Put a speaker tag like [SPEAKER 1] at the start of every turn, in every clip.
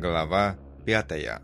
[SPEAKER 1] Глава 5.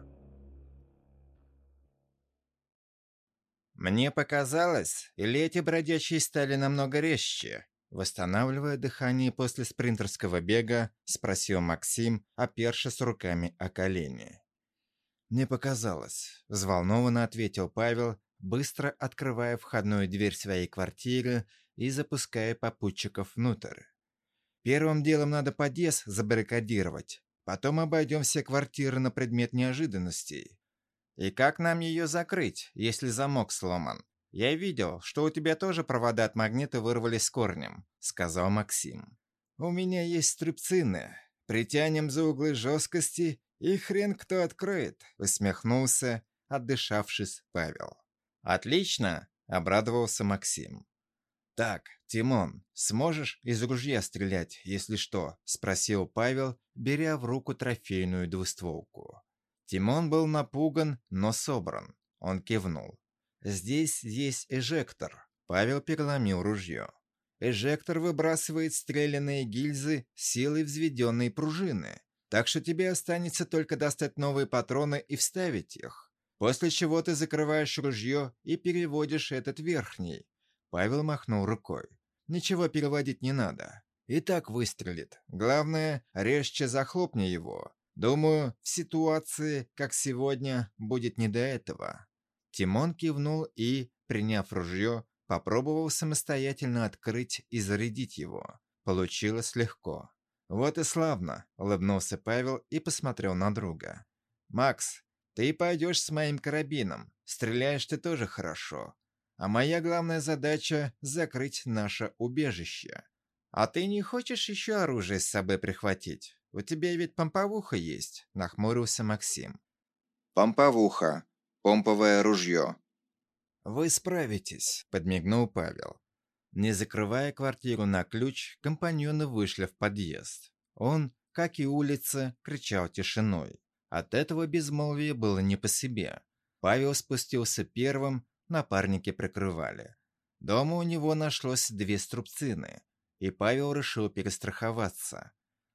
[SPEAKER 1] «Мне показалось, или эти бродячие стали намного резче?» Восстанавливая дыхание после спринтерского бега, спросил Максим, опершись руками о колени. «Мне показалось», — взволнованно ответил Павел, быстро открывая входную дверь своей квартиры и запуская попутчиков внутрь. «Первым делом надо подъезд забаррикадировать, потом обойдем все квартиры на предмет неожиданностей». «И как нам ее закрыть, если замок сломан? Я видел, что у тебя тоже провода от магнита вырвались с корнем», — сказал Максим. «У меня есть струбцины. Притянем за углы жесткости, и хрен кто откроет», — усмехнулся, отдышавшись Павел. «Отлично», — обрадовался Максим. «Так, Тимон, сможешь из ружья стрелять, если что?» — спросил Павел, беря в руку трофейную двустволку. Тимон был напуган, но собран. Он кивнул. «Здесь есть эжектор». Павел переломил ружье. «Эжектор выбрасывает стрелянные гильзы силой взведенной пружины, так что тебе останется только достать новые патроны и вставить их. После чего ты закрываешь ружье и переводишь этот верхний». Павел махнул рукой. «Ничего переводить не надо. И так выстрелит. Главное, резче захлопни его. Думаю, в ситуации, как сегодня, будет не до этого». Тимон кивнул и, приняв ружье, попробовал самостоятельно открыть и зарядить его. Получилось легко. «Вот и славно», — улыбнулся Павел и посмотрел на друга. «Макс, ты пойдешь с моим карабином. Стреляешь ты тоже хорошо. А моя главная задача — закрыть наше убежище. А ты не хочешь еще оружие с собой прихватить? У тебя ведь помповуха есть», — нахмурился Максим. «Помповуха. Помповое ружье». «Вы справитесь», — подмигнул Павел. Не закрывая квартиру на ключ, компаньоны вышли в подъезд. Он, как и улица, кричал тишиной. От этого безмолвия было не по себе. Павел спустился первым, напарники прикрывали. Дома у него нашлось 2 струбцины, и Павел решил перестраховаться.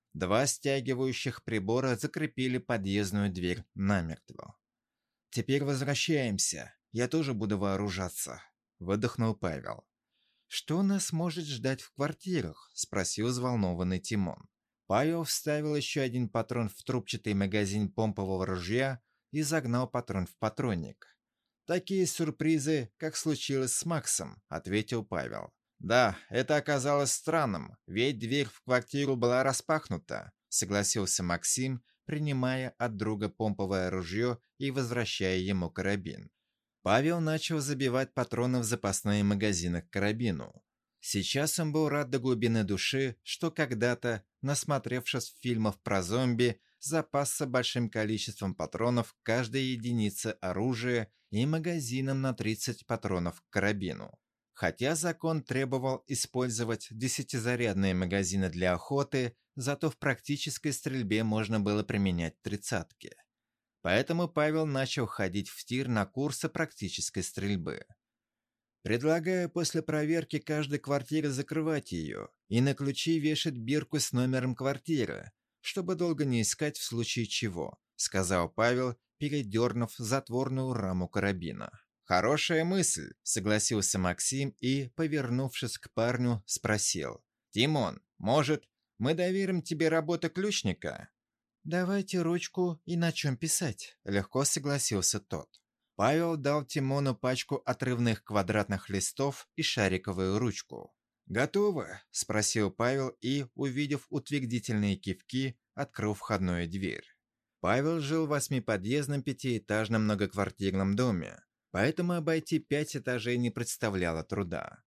[SPEAKER 1] 2 стягивающих прибора закрепили подъездную дверь намертво. «Теперь возвращаемся. Я тоже буду вооружаться», — выдохнул Павел. «Что нас может ждать в квартирах?» — спросил взволнованный Тимон. Павел вставил еще один патрон в трубчатый магазин помпового ружья и загнал патрон в патронник. «Такие сюрпризы, как случилось с Максом», — ответил Павел. «Да, это оказалось странным, ведь дверь в квартиру была распахнута», — согласился Максим, принимая от друга помповое ружье и возвращая ему карабин. Павел начал забивать патроны в запасные магазины к карабину. Сейчас он был рад до глубины души, что когда-то, насмотревшись фильмов про зомби, запасся большим количеством патронов к каждой единице оружия и магазином на 30 патронов к карабину. Хотя закон требовал использовать 10-зарядные магазины для охоты, зато в практической стрельбе можно было применять 30-ки. Поэтому Павел начал ходить в тир на курсы практической стрельбы. «Предлагаю после проверки каждой квартиры закрывать ее и на ключи вешать бирку с номером квартиры, чтобы долго не искать в случае чего», — сказал Павел, передернув затворную раму карабина. «Хорошая мысль», — согласился Максим и, повернувшись к парню, спросил. «Тимон, может, мы доверим тебе работу ключника?» «Давайте ручку и на чем писать», — легко согласился тот. Павел дал Тимону пачку отрывных квадратных листов и шариковую ручку. «Готово?» — спросил Павел и, увидев утвердительные кивки, открыл входную дверь. Павел жил в 8-подъездном 5-этажном многоквартирном доме, поэтому обойти 5 этажей не представляло труда.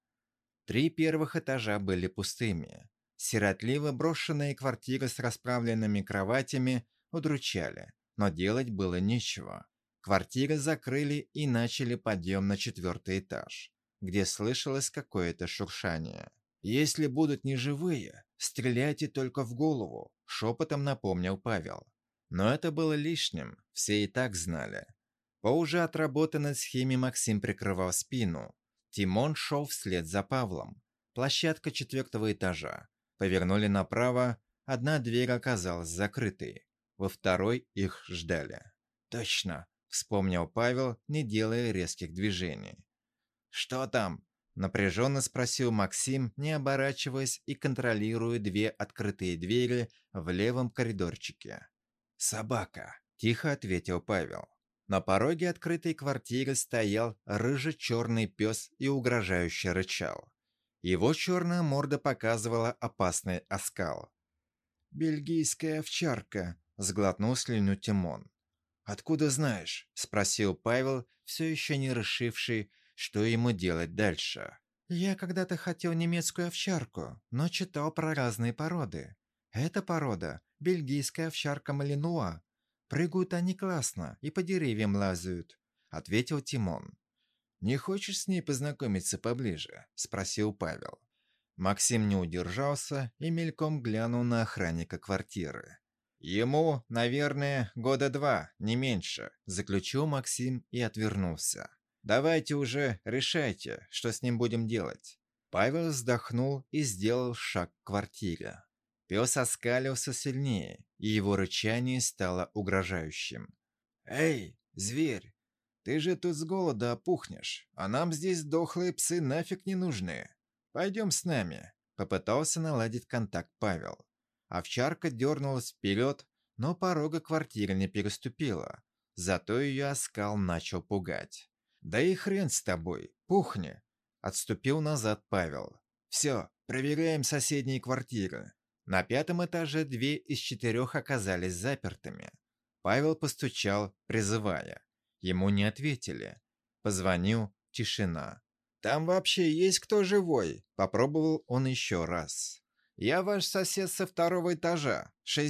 [SPEAKER 1] 3 первых этажа были пустыми. Сиротливо брошенные квартиры с расправленными кроватями удручали, но делать было нечего. Квартиры закрыли и начали подъем на 4-й этаж, где слышалось какое-то шуршание. «Если будут неживые, стреляйте только в голову», — шепотом напомнил Павел. Но это было лишним, все и так знали. По уже отработанной схеме Максим прикрывал спину. Тимон шел вслед за Павлом. Площадка 4-го этажа. Повернули направо, одна дверь оказалась закрытой. во второй их ждали. «Точно!» – вспомнил Павел, не делая резких движений. «Что там?» – напряженно спросил Максим, не оборачиваясь и контролируя две открытые двери в левом коридорчике. «Собака!» – тихо ответил Павел. На пороге открытой квартиры стоял рыже-черный пес и угрожающе рычал. Его черная морда показывала опасный оскал. «Бельгийская овчарка», — сглотнул слюну Тимон. «Откуда знаешь?» — спросил Павел, все еще не решивший, что ему делать дальше. «Я когда-то хотел немецкую овчарку, но читал про разные породы. Эта порода — бельгийская овчарка Малинуа. Прыгают они классно и по деревьям лазают», — ответил Тимон. «Не хочешь с ней познакомиться поближе?» — спросил Павел. Максим не удержался и мельком глянул на охранника квартиры. «Ему, наверное, 2 года, не меньше», — заключил Максим и отвернулся. «Давайте уже решайте, что с ним будем делать». Павел вздохнул и сделал шаг к квартире. Пес оскалился сильнее, и его рычание стало угрожающим. «Эй, зверь! Ты же тут с голода опухнешь, а нам здесь дохлые псы нафиг не нужны. Пойдем с нами», — попытался наладить контакт Павел. Овчарка дернулась вперед, но порога квартиры не переступила. Зато ее оскал начал пугать. «Да и хрен с тобой, пухни!» — отступил назад Павел. «Все, проверяем соседние квартиры». На 5-м этаже 2 из 4 оказались запертыми. Павел постучал, призывая. Ему не ответили. Позвонил, тишина. «Там вообще есть кто живой?» Попробовал он еще раз. «Я ваш сосед со 2-го этажа,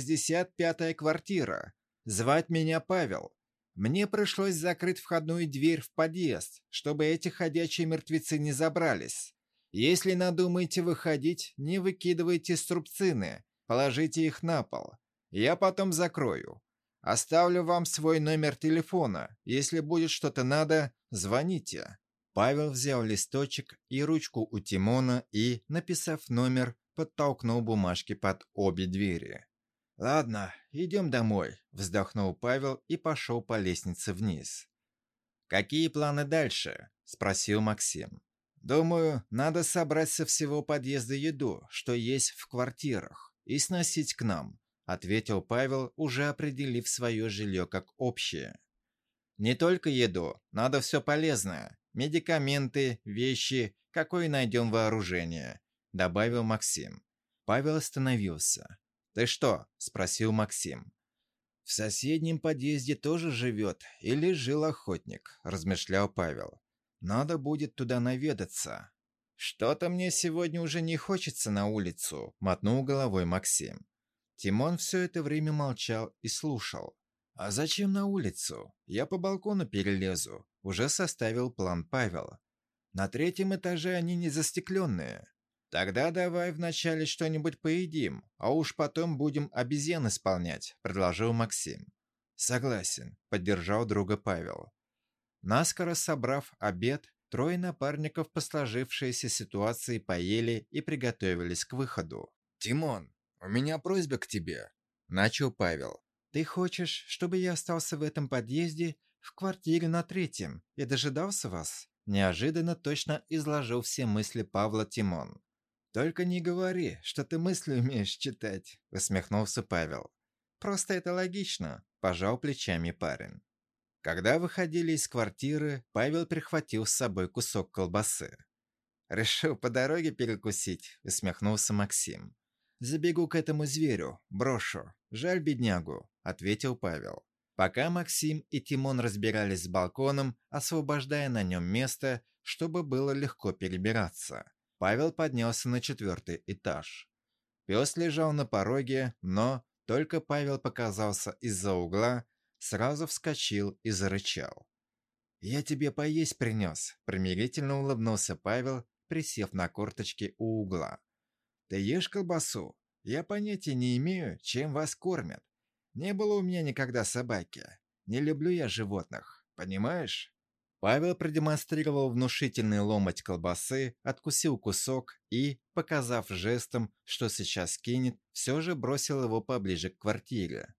[SPEAKER 1] 65-я квартира. Звать меня Павел. Мне пришлось закрыть входную дверь в подъезд, чтобы эти ходячие мертвецы не забрались. Если надумаете выходить, не выкидывайте струбцины, положите их на пол. Я потом закрою. Оставлю вам свой номер телефона. Если будет что-то надо, звоните». Павел взял листочек и ручку у Тимона и, написав номер, подтолкнул бумажки под обе двери. «Ладно, идем домой», — вздохнул Павел и пошел по лестнице вниз. «Какие планы дальше?» — спросил Максим. «Думаю, надо собрать со всего подъезда еду, что есть в квартирах, и сносить к нам», — ответил Павел, уже определив свое жилье как общее. «Не только еду, надо все полезное. Медикаменты, вещи, какое найдем вооружение», — добавил Максим. Павел остановился. «Ты что?» — спросил Максим. «В соседнем подъезде тоже живет или жил охотник», — размышлял Павел. «Надо будет туда наведаться». «Что-то мне сегодня уже не хочется на улицу», — мотнул головой Максим. Тимон все это время молчал и слушал. «А зачем на улицу? Я по балкону перелезу», — уже составил план Павел. «На 3-м этаже они не застекленные». «Тогда давай вначале что-нибудь поедим, а уж потом будем обезьян исполнять», — предложил Максим. «Согласен», — поддержал друга Павел. Наскоро собрав обед, 3 напарников по сложившейся ситуации поели и приготовились к выходу. «Тимон, у меня просьба к тебе», — начал Павел. «Ты хочешь, чтобы я остался в этом подъезде, в квартире на 3-м, и дожидался вас?» Неожиданно точно изложил все мысли Павла Тимон. «Только не говори, что ты мысли умеешь читать», — усмехнулся Павел. «Просто это логично», — пожал плечами парень. Когда выходили из квартиры, Павел прихватил с собой кусок колбасы. «Решил по дороге перекусить», — усмехнулся Максим. «Забегу к этому зверю, брошу. Жаль беднягу», — ответил Павел. Пока Максим и Тимон разбирались с балконом, освобождая на нем место, чтобы было легко перебираться, Павел поднялся на 4-й этаж. Пес лежал на пороге, но только Павел показался из-за угла, сразу вскочил и зарычал. «Я тебе поесть принес», — примирительно улыбнулся Павел, присев на корточки у угла. «Ты ешь колбасу? Я понятия не имею, чем вас кормят. Не было у меня никогда собаки. Не люблю я животных, понимаешь?» Павел продемонстрировал внушительный ломоть колбасы, откусил кусок и, показав жестом, что сейчас кинет, все же бросил его поближе к квартире.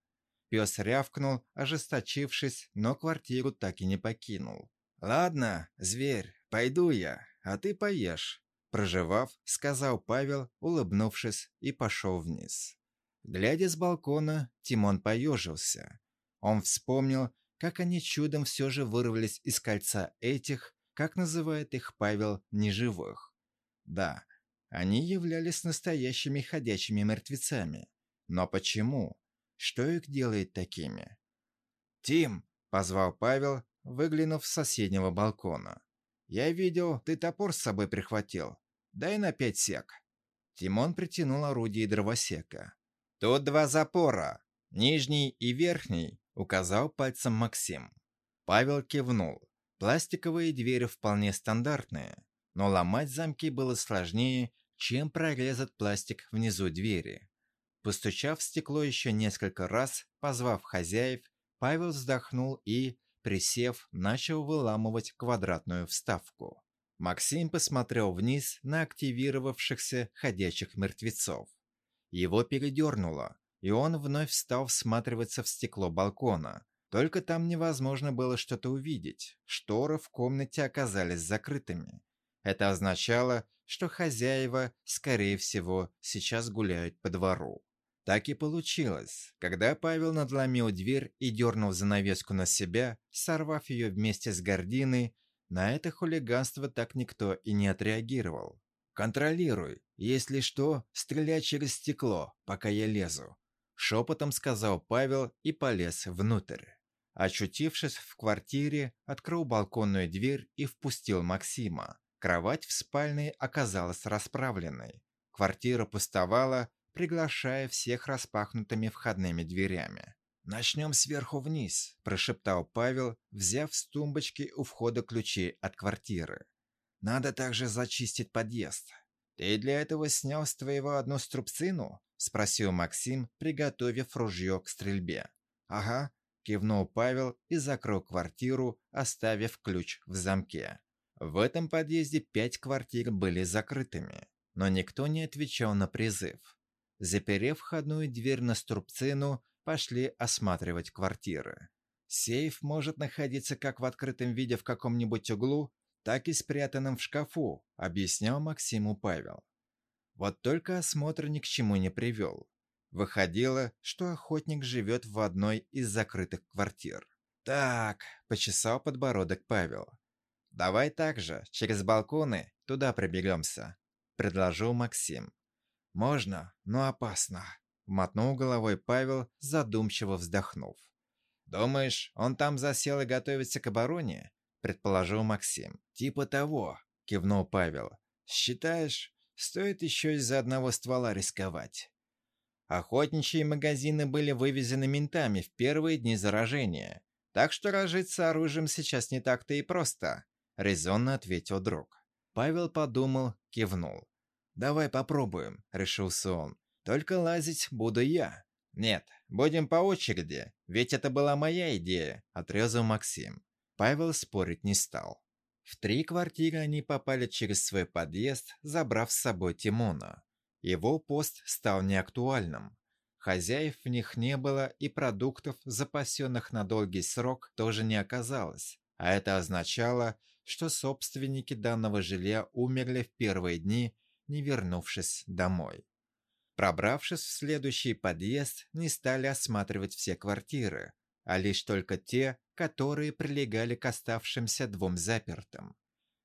[SPEAKER 1] Пес рявкнул, ожесточившись, но квартиру так и не покинул. «Ладно, зверь, пойду я, а ты поешь», – прожевав, сказал Павел, улыбнувшись, и пошел вниз. Глядя с балкона, Тимон поежился. Он вспомнил, как они чудом все же вырвались из кольца этих, как называет их Павел, неживых. Да, они являлись настоящими ходячими мертвецами. Но почему? Что их делает такими? «Тим!» – позвал Павел, выглянув с соседнего балкона. «Я видел, ты топор с собой прихватил. Дай на 5 сек». Тимон притянул орудие дровосека. «Тут 2 запора, нижний и верхний», – указал пальцем Максим. Павел кивнул. Пластиковые двери вполне стандартные, но ломать замки было сложнее, чем прорезать пластик внизу двери. Постучав в стекло еще несколько раз, позвав хозяев, Павел вздохнул и, присев, начал выламывать квадратную вставку. Максим посмотрел вниз на активировавшихся ходячих мертвецов. Его передернуло, и он вновь стал всматриваться в стекло балкона. Только там невозможно было что-то увидеть. Шторы в комнате оказались закрытыми. Это означало, что хозяева, скорее всего, сейчас гуляют по двору. Так и получилось. Когда Павел надломил дверь и дернул занавеску на себя, сорвав ее вместе с гардиной, на это хулиганство так никто и не отреагировал. «Контролируй. Если что, стреляй через стекло, пока я лезу», — шепотом сказал Павел и полез внутрь. Очутившись в квартире, открыл балконную дверь и впустил Максима. Кровать в спальне оказалась расправленной. Квартира пустовала, приглашая всех распахнутыми входными дверями. «Начнем сверху вниз», – прошептал Павел, взяв с тумбочки у входа ключи от квартиры. «Надо также зачистить подъезд». «Ты для этого снял с твоего одну струбцину?» – спросил Максим, приготовив ружье к стрельбе. «Ага», – кивнул Павел и закрыл квартиру, оставив ключ в замке. В этом подъезде 5 квартир были закрытыми, но никто не отвечал на призыв. Заперев входную дверь на струбцину, пошли осматривать квартиры. Сейф может находиться как в открытом виде в каком-нибудь углу, так и спрятанном в шкафу, объяснял Максиму Павел. Вот только осмотр ни к чему не привел. Выходило, что охотник живет в одной из закрытых квартир. «Так», – почесал подбородок Павел. «Давай так же, через балконы, туда проберемся», – предложил Максим. «Можно, но опасно», – мотнул головой Павел, задумчиво вздохнув. «Думаешь, он там засел и готовится к обороне?» – предположил Максим. «Типа того», – кивнул Павел. «Считаешь, стоит еще из-за одного ствола рисковать?» Охотничьи магазины были вывезены ментами в первые дни заражения, так что разжиться оружием сейчас не так-то и просто, – резонно ответил друг. Павел подумал, кивнул. «Давай попробуем», – решился он. «Только лазить буду я». «Нет, будем по очереди, ведь это была моя идея», – отрезал Максим. Павел спорить не стал. В 3 квартиры они попали через свой подъезд, забрав с собой Тимона. Его пост стал неактуальным. Хозяев в них не было, и продуктов, запасенных на долгий срок, тоже не оказалось. А это означало, что собственники данного жилья умерли в первые дни, не вернувшись домой. Пробравшись в следующий подъезд, не стали осматривать все квартиры, а лишь только те, которые прилегали к оставшимся 2 запертым.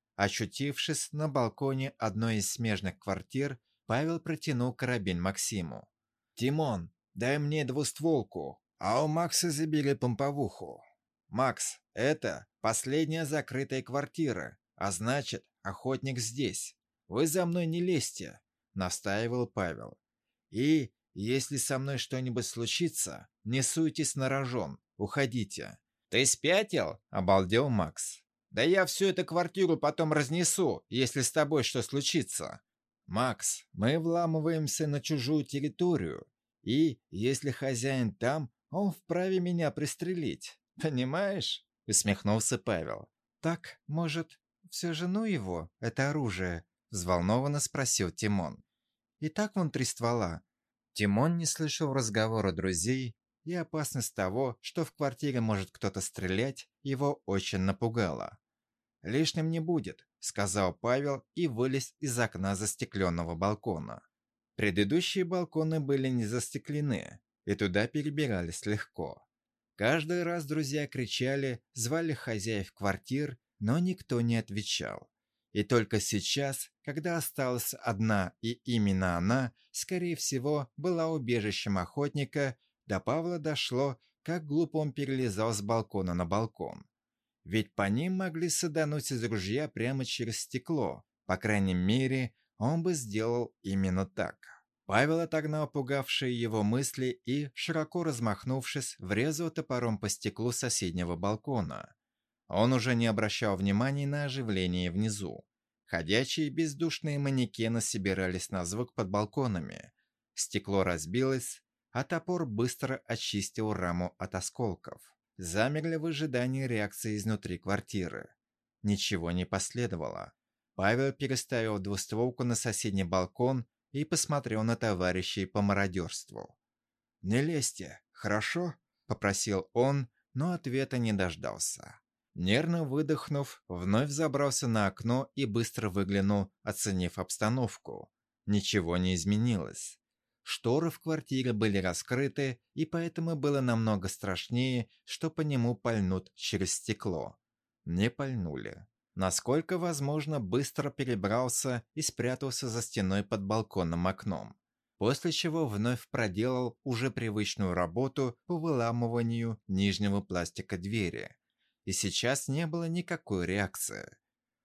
[SPEAKER 1] Очутившись на балконе одной из смежных квартир, Павел протянул карабин Максиму. «Тимон, дай мне двустволку, а у Макса забери помповуху. Макс, это последняя закрытая квартира, а значит, охотник здесь. Вы за мной не лезьте», — настаивал Павел. «И, если со мной что-нибудь случится, не суйтесь на рожон, уходите». «Ты спятил?» — обалдел Макс. «Да я всю эту квартиру потом разнесу, если с тобой что случится». «Макс, мы вламываемся на чужую территорию, и, если хозяин там, он вправе меня пристрелить. Понимаешь?» — усмехнулся Павел. «Так, может, все же ну его, это оружие?» — взволнованно спросил Тимон. «И так вон 3 ствола». Тимон не слышал разговора друзей, и опасность того, что в квартире может кто-то стрелять, его очень напугала. «Лишним не будет», — сказал Павел и вылез из окна застекленного балкона. Предыдущие балконы были не застеклены, и туда перебирались легко. Каждый раз друзья кричали, звали хозяев квартир, но никто не отвечал. И только сейчас, когда осталась одна и именно она, скорее всего, была убежищем охотника, до Павла дошло, как глупо он перелезал с балкона на балкон. Ведь по ним могли садануть из ружья прямо через стекло. По крайней мере, он бы сделал именно так. Павел отогнал пугавшие его мысли и, широко размахнувшись, врезал топором по стеклу соседнего балкона. Он уже не обращал внимания на оживление внизу. Ходячие бездушные манекены собирались на звук под балконами. Стекло разбилось, а топор быстро очистил раму от осколков. Замерли в ожидании реакции изнутри квартиры. Ничего не последовало. Павел переставил двустволку на соседний балкон и посмотрел на товарищей по мародерству. «Не лезьте, хорошо?» – попросил он, но ответа не дождался. Нервно выдохнув, вновь забрался на окно и быстро выглянул, оценив обстановку. Ничего не изменилось. Шторы в квартире были раскрыты, и поэтому было намного страшнее, что по нему пальнут через стекло. Не пальнули. Насколько возможно, быстро перебрался и спрятался за стеной под балконным окном. После чего вновь проделал уже привычную работу по выламыванию нижнего пластика двери. И сейчас не было никакой реакции.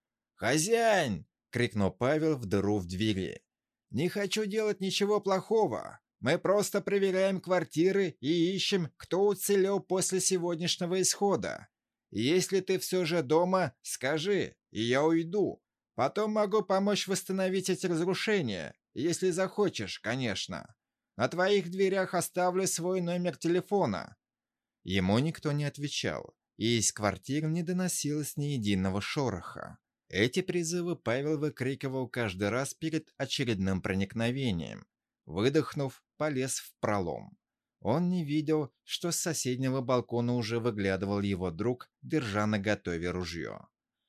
[SPEAKER 1] «Хозяин!» — крикнул Павел в дыру в двери. «Не хочу делать ничего плохого. Мы просто проверяем квартиры и ищем, кто уцелел после сегодняшнего исхода. Если ты все же дома, скажи, и я уйду. Потом могу помочь восстановить эти разрушения, если захочешь, конечно. На твоих дверях оставлю свой номер телефона». Ему никто не отвечал, и из квартир не доносилось ни единого шороха. Эти призывы Павел выкрикивал каждый раз перед очередным проникновением. Выдохнув, полез в пролом. Он не видел, что с соседнего балкона уже выглядывал его друг, держа наготове ружье.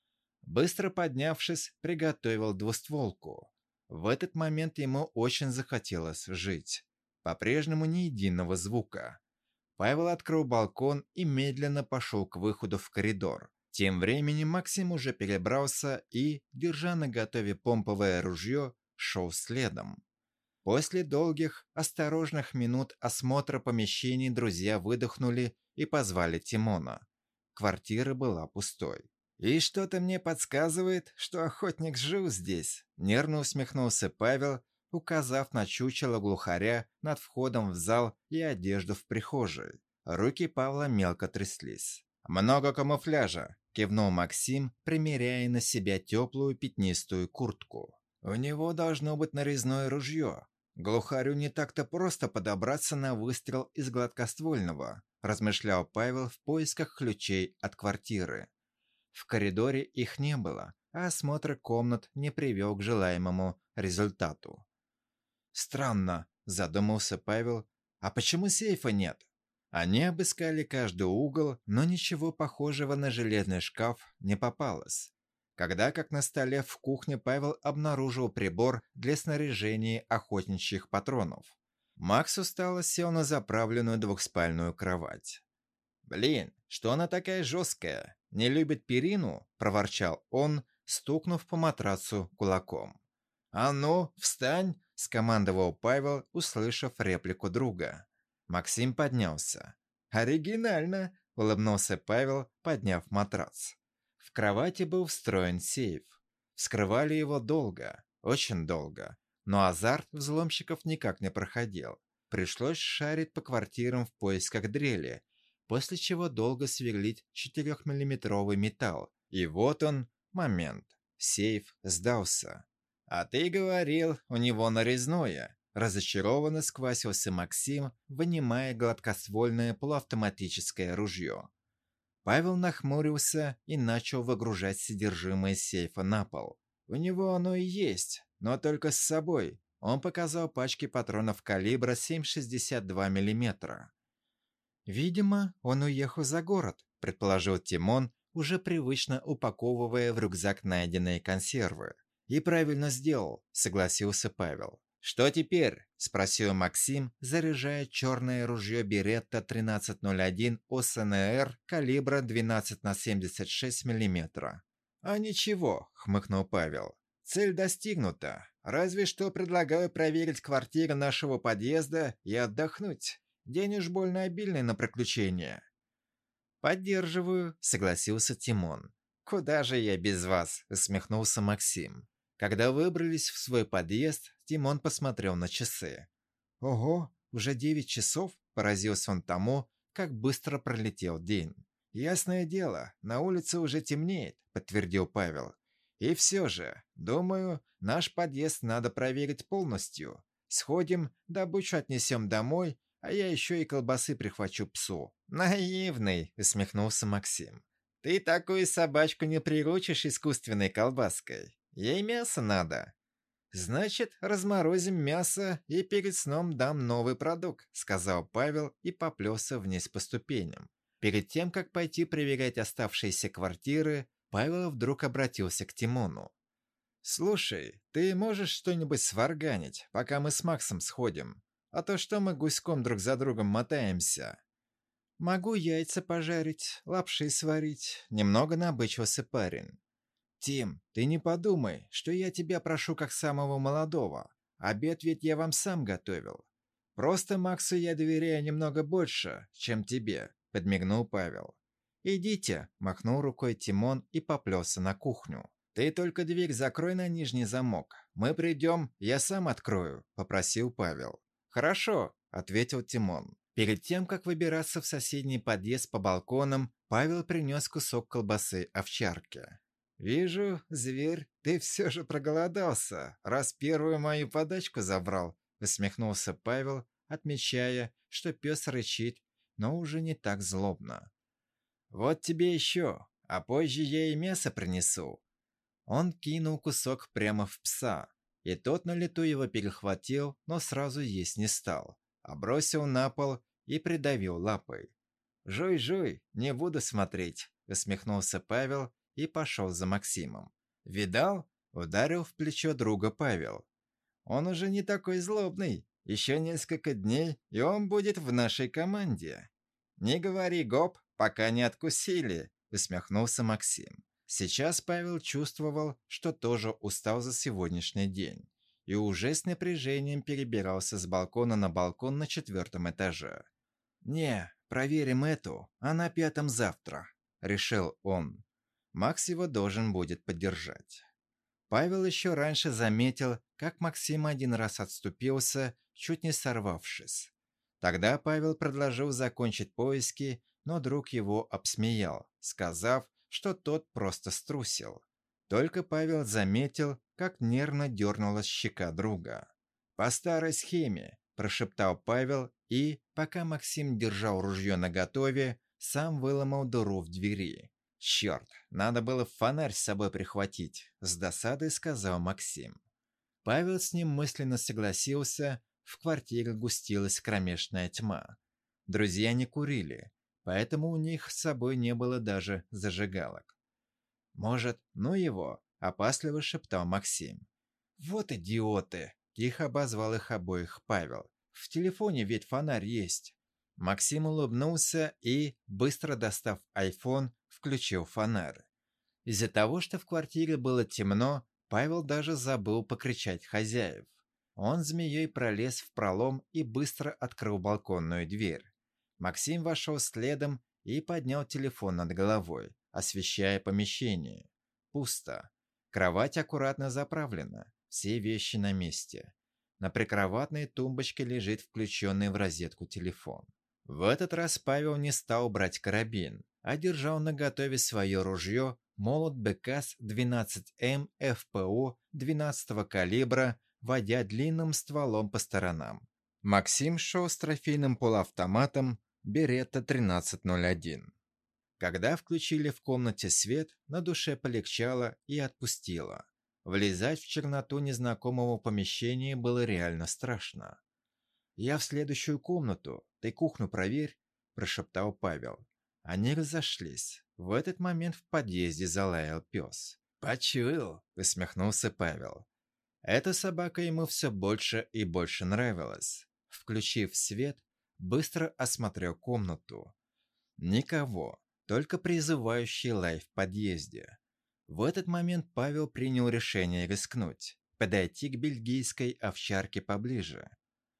[SPEAKER 1] Быстро поднявшись, приготовил двустволку. В этот момент ему очень захотелось жить. По-прежнему ни единого звука. Павел открыл балкон и медленно пошел к выходу в коридор. Тем временем Максим уже перебрался и, держа наготове помповое ружье, шел следом. После долгих, осторожных минут осмотра помещений друзья выдохнули и позвали Тимона. Квартира была пустой. «И что-то мне подсказывает, что охотник жил здесь», — нервно усмехнулся Павел, указав на чучело глухаря над входом в зал и одежду в прихожей. Руки Павла мелко тряслись. «Много камуфляжа», — кивнул Максим, примеряя на себя теплую пятнистую куртку. «У него должно быть нарезное ружье. Глухарю не так-то просто подобраться на выстрел из гладкоствольного», — размышлял Павел в поисках ключей от квартиры. В коридоре их не было, а осмотр комнат не привел к желаемому результату. «Странно», — задумался Павел, — «а почему сейфа нет?» Они обыскали каждый угол, но ничего похожего на железный шкаф не попалось. Когда, как на столе в кухне, Павел обнаружил прибор для снаряжения охотничьих патронов. Макс устало сел на заправленную двухспальную кровать. «Блин, что она такая жесткая? Не любит перину?» – проворчал он, стукнув по матрацу кулаком. «А ну, встань!» – скомандовал Павел, услышав реплику друга. Максим поднялся. «Оригинально!» – улыбнулся Павел, подняв матрац. В кровати был встроен сейф. Вскрывали его долго, очень долго, но азарт взломщиков никак не проходил. Пришлось шарить по квартирам в поисках дрели, после чего долго сверлить 4-миллиметровый металл. И вот он, момент. Сейф сдался. «А ты говорил, у него нарезное!» Разочарованно сквасился Максим, вынимая гладкоствольное полуавтоматическое ружье. Павел нахмурился и начал выгружать содержимое сейфа на пол. «У него оно и есть, но только с собой». Он показал пачки патронов калибра 7,62 мм. «Видимо, он уехал за город», – предположил Тимон, уже привычно упаковывая в рюкзак найденные консервы. «И правильно сделал», – согласился Павел. «Что теперь?» – спросил Максим, заряжая черное ружье Беретта 1301 ОСНР калибра 12 на 76 мм. «А ничего», – хмыкнул Павел. «Цель достигнута. Разве что предлагаю проверить квартиру нашего подъезда и отдохнуть. День уж больно обильный на приключения». «Поддерживаю», — согласился Тимон. «Куда же я без вас?» — усмехнулся Максим. Когда выбрались в свой подъезд, Тимон посмотрел на часы. «Ого, уже 9 часов?» — поразился он тому, как быстро пролетел день. «Ясное дело, на улице уже темнеет», — подтвердил Павел. «И все же, думаю, наш подъезд надо проверить полностью. Сходим, добычу отнесем домой, а я еще и колбасы прихвачу псу». «Наивный», — усмехнулся Максим. «Ты такую собачку не приручишь искусственной колбаской. Ей мясо надо». «Значит, разморозим мясо и перед сном дам новый продукт», — сказал Павел и поплелся вниз по ступеням. Перед тем, как пойти проверять оставшиеся квартиры, Павел вдруг обратился к Тимону. «Слушай, ты можешь что-нибудь сварганить, пока мы с Максом сходим? А то что мы гуськом друг за другом мотаемся?» «Могу яйца пожарить, лапши сварить», — немного набычился парень. «Тим, ты не подумай, что я тебя прошу как самого молодого. Обед ведь я вам сам готовил. Просто Максу я доверяю немного больше, чем тебе», — подмигнул Павел. «Идите», — махнул рукой Тимон и поплелся на кухню. «Ты только дверь закрой на нижний замок. Мы придем, я сам открою», — попросил Павел. «Хорошо», — ответил Тимон. Перед тем, как выбираться в соседний подъезд по балконам, Павел принес кусок колбасы овчарке. «Вижу, зверь, ты все же проголодался, раз первую мою подачку забрал», — усмехнулся Павел, отмечая, что пес рычит, но уже не так злобно. «Вот тебе еще, а позже я и мясо принесу». Он кинул кусок прямо в пса, и тот на лету его перехватил, но сразу есть не стал, а бросил на пол и придавил лапой. «Жуй, жуй, не буду смотреть», — усмехнулся Павел и пошел за Максимом. «Видал?» — ударил в плечо друга Павел. «Он уже не такой злобный. Еще несколько дней, и он будет в нашей команде». «Не говори гоп, пока не откусили», — усмехнулся Максим. Сейчас Павел чувствовал, что тоже устал за сегодняшний день, и уже с напряжением перебирался с балкона на балкон на 4-м этаже. «Не, проверим эту, а на 5-м завтра», — решил он. Макс его должен будет поддержать. Павел еще раньше заметил, как Максим один раз отступился, чуть не сорвавшись. Тогда Павел предложил закончить поиски, но друг его обсмеял, сказав, что тот просто струсил. Только Павел заметил, как нервно дернулась щека друга. «По старой схеме», – прошептал Павел и, пока Максим держал ружье наготове, сам выломал дыру в двери. «Черт, надо было фонарь с собой прихватить», – с досадой сказал Максим. Павел с ним мысленно согласился, в квартире густилась кромешная тьма. Друзья не курили, поэтому у них с собой не было даже зажигалок. «Может, ну его?» – опасливо шептал Максим. «Вот идиоты!» – тихо обозвал их обоих Павел. «В телефоне ведь фонарь есть». Максим улыбнулся и, быстро достав айфон, включил фонарь. Из-за того, что в квартире было темно, Павел даже забыл покричать хозяев. Он змеей пролез в пролом и быстро открыл балконную дверь. Максим вошел следом и поднял телефон над головой, освещая помещение. Пусто. Кровать аккуратно заправлена, все вещи на месте. На прикроватной тумбочке лежит включенный в розетку телефон. В этот раз Павел не стал брать карабин, а держал наготове свое ружье молот БКС-12М ФПО 12-го калибра, водя длинным стволом по сторонам. Максим шел с трофейным полуавтоматом Беретта 1301. Когда включили в комнате свет, на душе полегчало и отпустило. Влезать в черноту незнакомого помещения было реально страшно. «Я в следующую комнату, ты кухню проверь», — прошептал Павел. Они разошлись. В этот момент в подъезде залаял пес. «Почуял!» – усмехнулся Павел. Эта собака ему все больше и больше нравилась. Включив свет, быстро осмотрел комнату. Никого, только призывающий лай в подъезде. В этот момент Павел принял решение рискнуть, подойти к бельгийской овчарке поближе.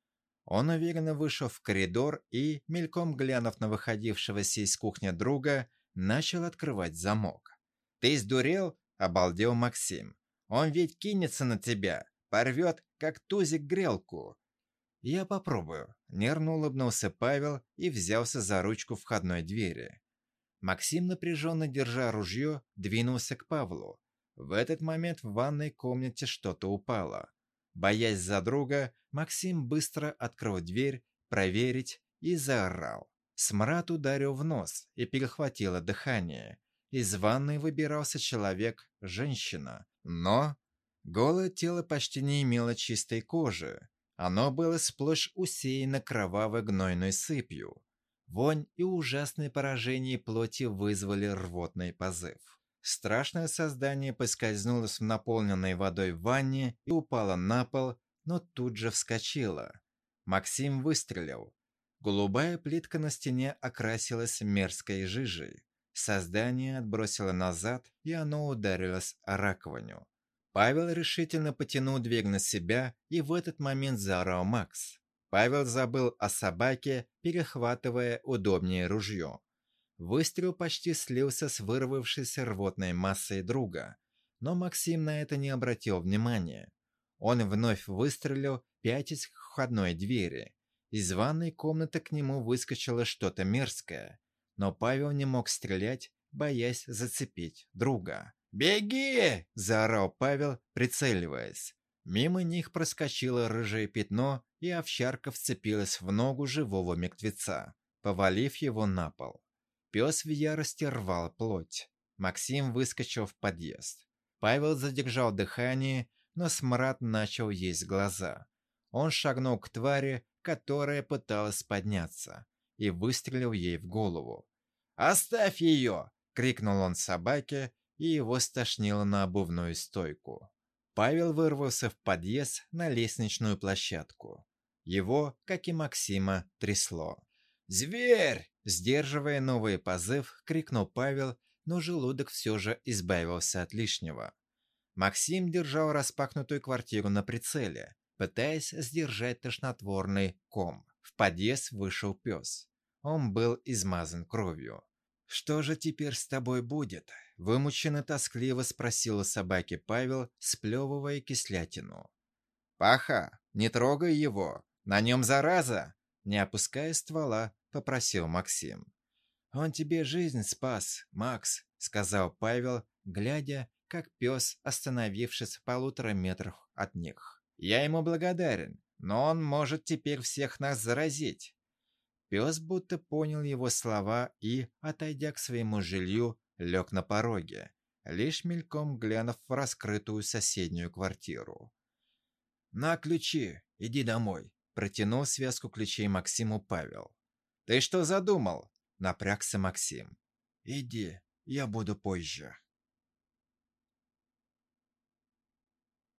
[SPEAKER 1] Он уверенно вышел в коридор и, мельком глянув на выходившегося из кухни друга, начал открывать замок. «Ты сдурел?» – обалдел Максим. «Он ведь кинется на тебя, порвет, как тузик грелку». «Я попробую», – нервно улыбнулся Павел и взялся за ручку входной двери. Максим, напряженно держа ружье, двинулся к Павлу. В этот момент в ванной комнате что-то упало. Боясь за друга, Максим быстро открыл дверь, проверить, и заорал. Смрад ударил в нос и перехватило дыхание. Из ванной выбирался человек, женщина, но голое тело почти не имело чистой кожи. Оно было сплошь усеяно кровавой гнойной сыпью. Вонь и ужасное поражение плоти вызвали рвотный позыв. Страшное создание поскользнуло в наполненной водой ванне и упало на пол, но тут же вскочило. Максим выстрелил. Голубая плитка на стене окрасилась мерзкой жижей. Создание отбросило назад, и оно ударилось о раковину. Павел решительно потянул дверь на себя, и в этот момент заорал Макс. Павел забыл о собаке, перехватывая удобнее ружье. Выстрел почти слился с вырвавшейся рвотной массой друга, но Максим на это не обратил внимания. Он вновь выстрелил, пятясь к входной двери. Из ванной комнаты к нему выскочило что-то мерзкое, но Павел не мог стрелять, боясь зацепить друга. «Беги!» – заорал Павел, прицеливаясь. Мимо них проскочило рыжее пятно, и овчарка вцепилась в ногу живого мертвеца, повалив его на пол. Пес в ярости рвал плоть. Максим выскочил в подъезд. Павел задержал дыхание, но смрад начал есть глаза. Он шагнул к твари, которая пыталась подняться, и выстрелил ей в голову. «Оставь ее!» — крикнул он собаке, и его стошнило на обувную стойку. Павел вырвался в подъезд на лестничную площадку. Его, как и Максима, трясло. «Зверь!» – сдерживая новый позыв, крикнул Павел, но желудок все же избавился от лишнего. Максим держал распахнутую квартиру на прицеле, пытаясь сдержать тошнотворный ком. В подъезд вышел пес. Он был измазан кровью. «Что же теперь с тобой будет?» – вымученно тоскливо спросил у собаки Павел, сплевывая кислятину. «Паха, не трогай его! На нем зараза!» Не опуская ствола, попросил Максим. «Он тебе жизнь спас, Макс», — сказал Павел, глядя, как пес, остановившись в 1,5 метрах от них. «Я ему благодарен, но он может теперь всех нас заразить». Пес будто понял его слова и, отойдя к своему жилью, лег на пороге, лишь мельком глянув в раскрытую соседнюю квартиру. «На ключи, иди домой», — протянул связку ключей Максиму Павел. «Ты что задумал?» — напрягся Максим. «Иди, я буду позже».